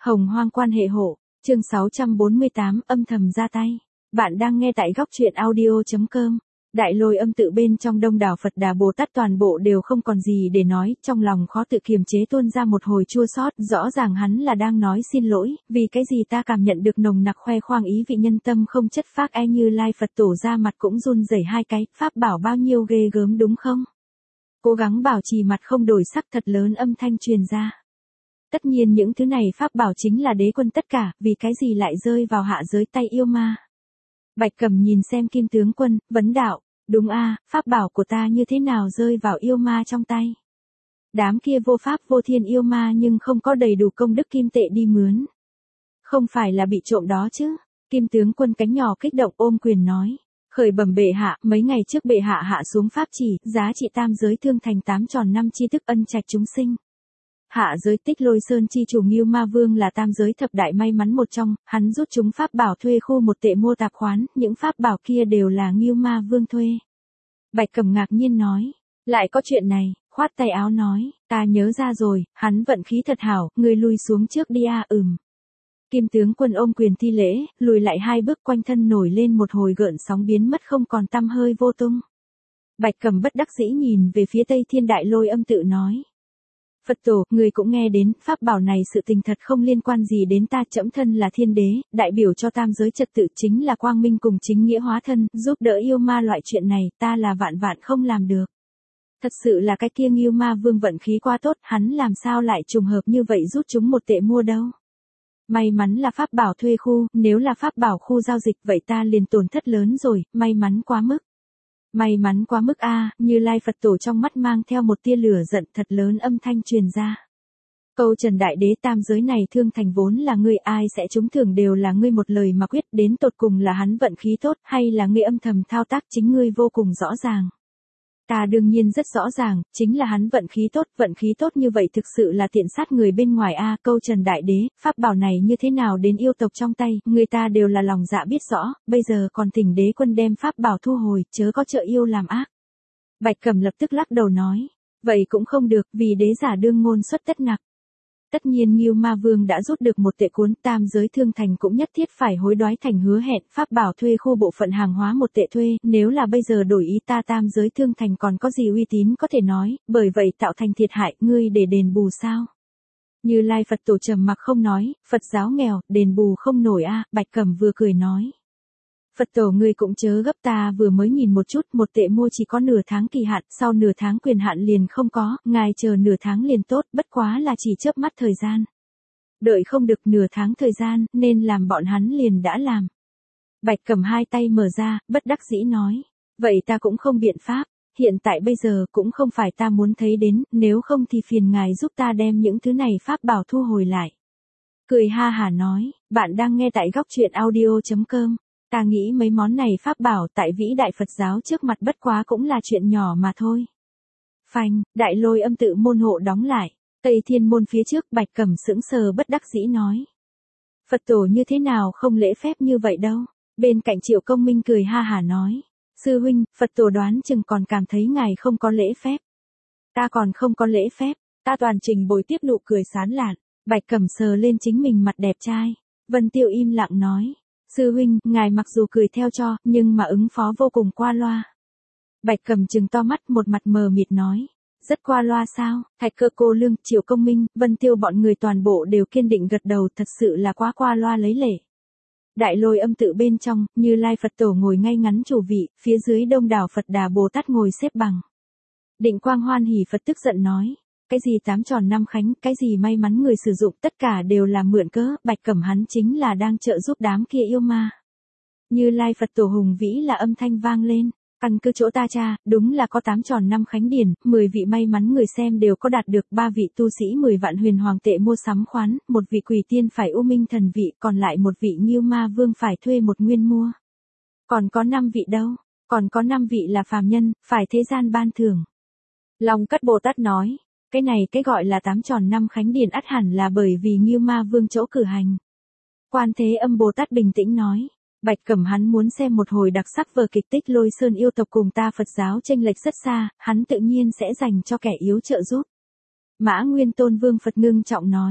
Hồng hoang quan hệ hộ, chương 648 âm thầm ra tay. Bạn đang nghe tại góc truyện audio.com. Đại Lôi Âm tự bên trong đông đảo Phật Đà Bồ Tát toàn bộ đều không còn gì để nói, trong lòng khó tự kiềm chế tuôn ra một hồi chua xót, rõ ràng hắn là đang nói xin lỗi, vì cái gì ta cảm nhận được nồng nặc khoe khoang ý vị nhân tâm không chất phác e Như Lai Phật tổ ra mặt cũng run rẩy hai cái, pháp bảo bao nhiêu ghê gớm đúng không? Cố gắng bảo trì mặt không đổi sắc thật lớn âm thanh truyền ra. Tất nhiên những thứ này pháp bảo chính là đế quân tất cả, vì cái gì lại rơi vào hạ giới tay yêu ma. Bạch Cẩm nhìn xem Kim tướng quân, vấn đạo, đúng a, pháp bảo của ta như thế nào rơi vào yêu ma trong tay. Đám kia vô pháp vô thiên yêu ma nhưng không có đầy đủ công đức kim tệ đi mướn. Không phải là bị trộm đó chứ. Kim tướng quân cánh nhỏ kích động ôm quyền nói. Khởi bẩm bệ hạ, mấy ngày trước bệ hạ hạ xuống pháp chỉ, giá trị tam giới thương thành 8 tròn 5 chi thức ân trạch chúng sinh. Hạ giới Tích Lôi Sơn chi chủ Ngưu Ma Vương là tam giới thập đại may mắn một trong, hắn rút chúng pháp bảo thuê khu một tệ mua tạp khoán, những pháp bảo kia đều là Ngưu Ma Vương thuê. Bạch Cẩm ngạc nhiên nói, lại có chuyện này, khoát tay áo nói, ta nhớ ra rồi, hắn vận khí thật hảo, người lùi xuống trước đi a. Kim tướng quân ôm quyền thi lễ, lùi lại 2 bước, quanh thân nổi lên một hồi gợn sóng biến mất không còn tăm hơi vô tung. Bạch Cẩm bất đắc dĩ nhìn về phía Tây Thiên Đại Lôi Âm tự nói. Phật tổ, người cũng nghe đến, pháp bảo này sự tình thật không liên quan gì đến ta, trẫm thân là thiên đế, đại biểu cho tam giới trật tự chính là quang minh cùng chính nghĩa hóa thân, giúp đỡ yêu ma loại chuyện này, ta là vạn vạn không làm được. Thật sự là cái kia Ngưu Ma Vương vận khí quá tốt, hắn làm sao lại trùng hợp như vậy rút chúng một tệ mua đâu. May mắn là pháp bảo thuê khu, nếu là pháp bảo khu giao dịch vậy ta liền tổn thất lớn rồi, may mắn quá mức. May mắn quá mức a. Như Lai Phật tổ trong mắt mang theo một tia lửa giận thật lớn âm thanh truyền ra. Câu Trần Đại Đế, tam giới này thương thành vốn là ngươi, ai sẽ trúng thưởng đều là ngươi một lời mà quyết, đến tột cùng là hắn vận khí tốt hay là ngươi âm thầm thao tác, chính ngươi vô cùng rõ ràng. Ta đương nhiên rất rõ ràng, chính là hắn vận khí tốt như vậy thực sự là tiện sát người bên ngoài a. Câu Trần Đại Đế, pháp bảo này như thế nào đến yêu tộc trong tay, người ta đều là lòng dạ biết rõ, bây giờ còn thỉnh đế quân đem pháp bảo thu hồi, chớ có trợ yêu làm ác. Bạch Cẩm lập tức lắc đầu nói, vậy cũng không được, vì đế giả đương ngôn xuất tất nặc. Tất nhiên Ngưu Ma Vương đã rút được một tệ cuốn, tam giới thương thành cũng nhất thiết phải hối đoái thành hứa hẹn, pháp bảo thuê khu bộ phận hàng hóa một tệ thuê, nếu là bây giờ đổi ý ta tam giới thương thành còn có gì uy tín có thể nói, bởi vậy tạo thành thiệt hại, ngươi để đền bù sao? Như Lai Phật tổ trầm mặc không nói, Phật giáo nghèo, đền bù không nổi a. Bạch Cẩm vừa cười nói. Phật tổ ngươi cũng chớ gấp, ta vừa mới nhìn một chút, một tệ mua chỉ có nửa tháng kỳ hạn, sau nửa tháng quyền hạn liền không có, ngài chờ nửa tháng liền tốt, bất quá là chỉ chớp mắt thời gian. Đợi không được nửa tháng thời gian, nên làm bọn hắn liền đã làm. Bạch Cẩm hai tay mở ra, bất đắc dĩ nói, vậy ta cũng không biện pháp, hiện tại bây giờ cũng không phải ta muốn thấy đến, nếu không thì phiền ngài giúp ta đem những thứ này pháp bảo thu hồi lại. Cười ha hả nói, bạn đang nghe tại góc truyện audio.com. Ta nghĩ mấy món này pháp bảo tại vĩ đại Phật giáo trước mặt bất quá cũng là chuyện nhỏ mà thôi. Phanh, Đại Lôi Âm tự môn hộ đóng lại, Tây Thiên môn phía trước, Bạch Cẩm sững sờ bất đắc dĩ nói. Phật tổ như thế nào không lễ phép như vậy đâu. Bên cạnh Triệu Công Minh cười ha hả nói. Sư huynh, Phật tổ đoán chừng còn cảm thấy ngài không có lễ phép. Ta còn không có lễ phép, ta toàn trình bồi tiếp nụ cười sán lạn. Bạch Cẩm sờ lên chính mình mặt đẹp trai. Vân Tiêu im lặng nói. Sư huynh, ngài mặc dù cười theo cho, nhưng mà ứng phó vô cùng qua loa. Bạch Cẩm trừng to mắt, một mặt mờ mịt nói. Rất qua loa sao? Thạch Cơ cô lương, Triệu Công Minh, Vân Tiêu bọn người toàn bộ đều kiên định gật đầu, thật sự là quá qua loa lấy lệ. Đại Lôi Âm tự bên trong, Như Lai Phật tổ ngồi ngay ngắn chủ vị, phía dưới đông đảo Phật Đà Bồ Tát ngồi xếp bằng. Định Quang Hoan hỉ Phật tức giận nói. Cái gì 8 tròn 5 khánh, cái gì may mắn người sử dụng, tất cả đều là mượn cớ, Bạch Cẩm hắn chính là đang trợ giúp đám kia yêu ma. Như Lai Phật tổ hùng vĩ là âm thanh vang lên, căn cứ chỗ ta tra, đúng là có 8 tròn 5 khánh điển, 10 vị may mắn người xem đều có đạt được, 3 vị tu sĩ 10 vạn huyền hoàng tệ mua sắm khoán, 1 vị quỷ tiên phải u minh thần vị, còn lại 1 vị Ngưu Ma Vương phải thuê 1 nguyên mua. Còn có 5 vị đâu? Còn có 5 vị là phàm nhân, phải thế gian ban thưởng. Long Cắt Bồ Tát nói. Cái này cái gọi là 8 tròn 5 khánh điển ắt hẳn là bởi vì Ngưu Ma Vương chỗ cử hành. Quan Thế Âm Bồ Tát bình tĩnh nói, Bạch Cẩm hắn muốn xem một hồi đặc sắc vở kịch Tích Lôi Sơn yêu tộc cùng ta Phật giáo chênh lệch rất xa, hắn tự nhiên sẽ dành cho kẻ yếu trợ giúp. Mã Nguyên Tôn Vương Phật ngưng trọng nói,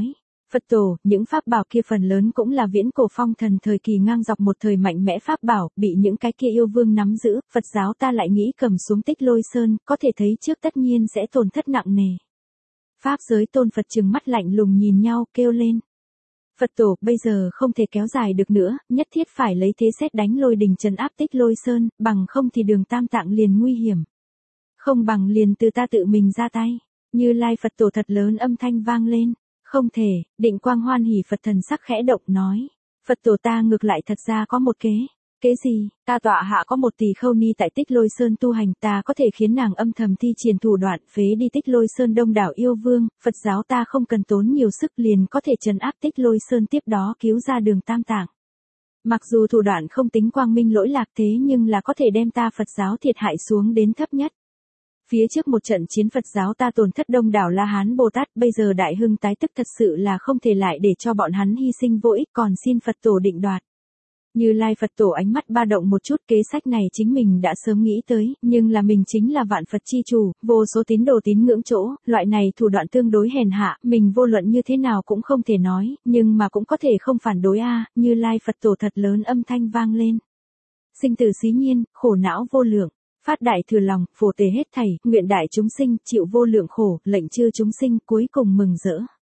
Phật tổ, những pháp bảo kia phần lớn cũng là viễn cổ phong thần thời kỳ ngang dọc một thời mạnh mẽ pháp bảo, bị những cái kia yêu vương nắm giữ, Phật giáo ta lại nghĩ cầm xuống Tích Lôi Sơn, có thể thấy trước tất nhiên sẽ tổn thất nặng nề. Pháp giới tôn Phật trừng mắt lạnh lùng nhìn nhau, kêu lên. Phật tổ, bây giờ không thể kéo dài được nữa, nhất thiết phải lấy thế sét đánh lôi đình trấn áp Tích Lôi Sơn, bằng không thì đường Tam Tạng liền nguy hiểm. Không bằng liền từ ta tự mình ra tay. Như Lai Phật tổ thật lớn âm thanh vang lên. Không thể, Định Quang hoan hỉ Phật thần sắc khẽ động nói. Phật tổ ta ngược lại thật ra có một kế. Kế gì? Ta tọa hạ có một tỳ khâu ni tại Tích Lôi Sơn tu hành, ta có thể khiến nàng âm thầm thi triển thủ đoạn phế đi Tích Lôi Sơn đông đảo yêu vương, Phật giáo ta không cần tốn nhiều sức liền có thể trấn áp Tích Lôi Sơn, tiếp đó cứu ra đường Tam Tạng. Mặc dù thủ đoạn không tính quang minh lỗi lạc thế nhưng là có thể đem ta Phật giáo thiệt hại xuống đến thấp nhất. Phía trước một trận chiến Phật giáo ta tổn thất đông đảo La Hán Bồ Tát, bây giờ đại hưng tái tức thật sự là không thể lại để cho bọn hắn hy sinh vô ích, còn xin Phật tổ định đoạt. Như Lai Phật tổ ánh mắt ba động một chút, kế sách này chính mình đã sớm nghĩ tới, nhưng là mình chính là vạn Phật chi chủ, vô số tín đồ tín ngưỡng chỗ, loại này thủ đoạn tương đối hèn hạ, mình vô luận như thế nào cũng không thể nói, nhưng mà cũng có thể không phản đối a. Như Lai Phật tổ thật lớn âm thanh vang lên. Sinh tử xí nhiên, khổ não vô lượng. Phát đại thừa lòng, phổ tề hết thảy, nguyện đại chúng sinh, chịu vô lượng khổ, lệnh chư chúng sinh, cuối cùng mừng rỡ.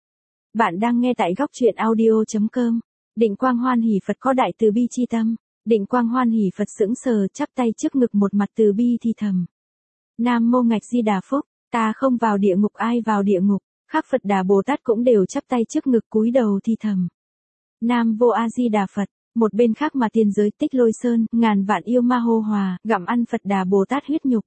Bạn đang nghe tại góc truyện audio.com. Định Quang hoan hỉ Phật có đại từ bi chi tâm. Định Quang hoan hỉ Phật sững sờ, chắp tay trước ngực một mặt từ bi thì thầm. Nam mô Ngạch Di Đà Phúc, ta không vào địa ngục ai vào địa ngục, khác Phật Đà Bồ Tát cũng đều chắp tay trước ngực cúi đầu thì thầm. Nam vô A Di Đà Phật. Một bên khác mà tiên giới Tích Lôi Sơn, ngàn vạn yêu ma hô hòa, gặm ăn Phật Đà Bồ Tát huyết nhục.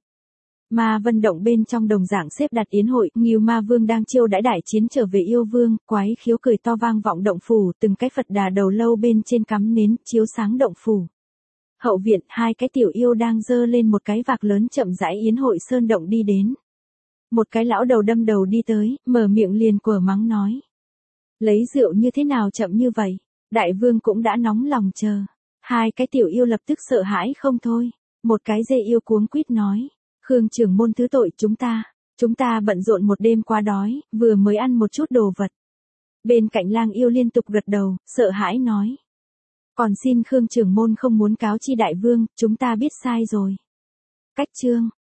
Ma Vân Động bên trong đồng dạng xếp đặt yến hội, Ngưu Ma Vương đang chiêu đãi đại chiến trở về yêu vương, quái khiếu cười to vang vọng động phủ, từng cái Phật Đà đầu lâu bên trên cắm nến, chiếu sáng động phủ. Hậu viện, hai cái tiểu yêu đang dơ lên một cái vạc lớn chậm rãi yến hội sơn động đi đến. Một cái lão đầu đâm đầu đi tới, mở miệng liền quở mắng nói. Lấy rượu như thế nào chậm như vậy? Đại vương cũng đã nóng lòng chờ. Hai cái tiểu yêu lập tức sợ hãi không thôi. Một cái dê yêu cuống quýt nói. Khương trưởng môn thứ tội chúng ta bận rộn một đêm quá đói, vừa mới ăn một chút đồ vật. Bên cạnh lang yêu liên tục gật đầu, sợ hãi nói. Còn xin Khương trưởng môn không muốn cáo chi đại vương, chúng ta biết sai rồi. Cách chương.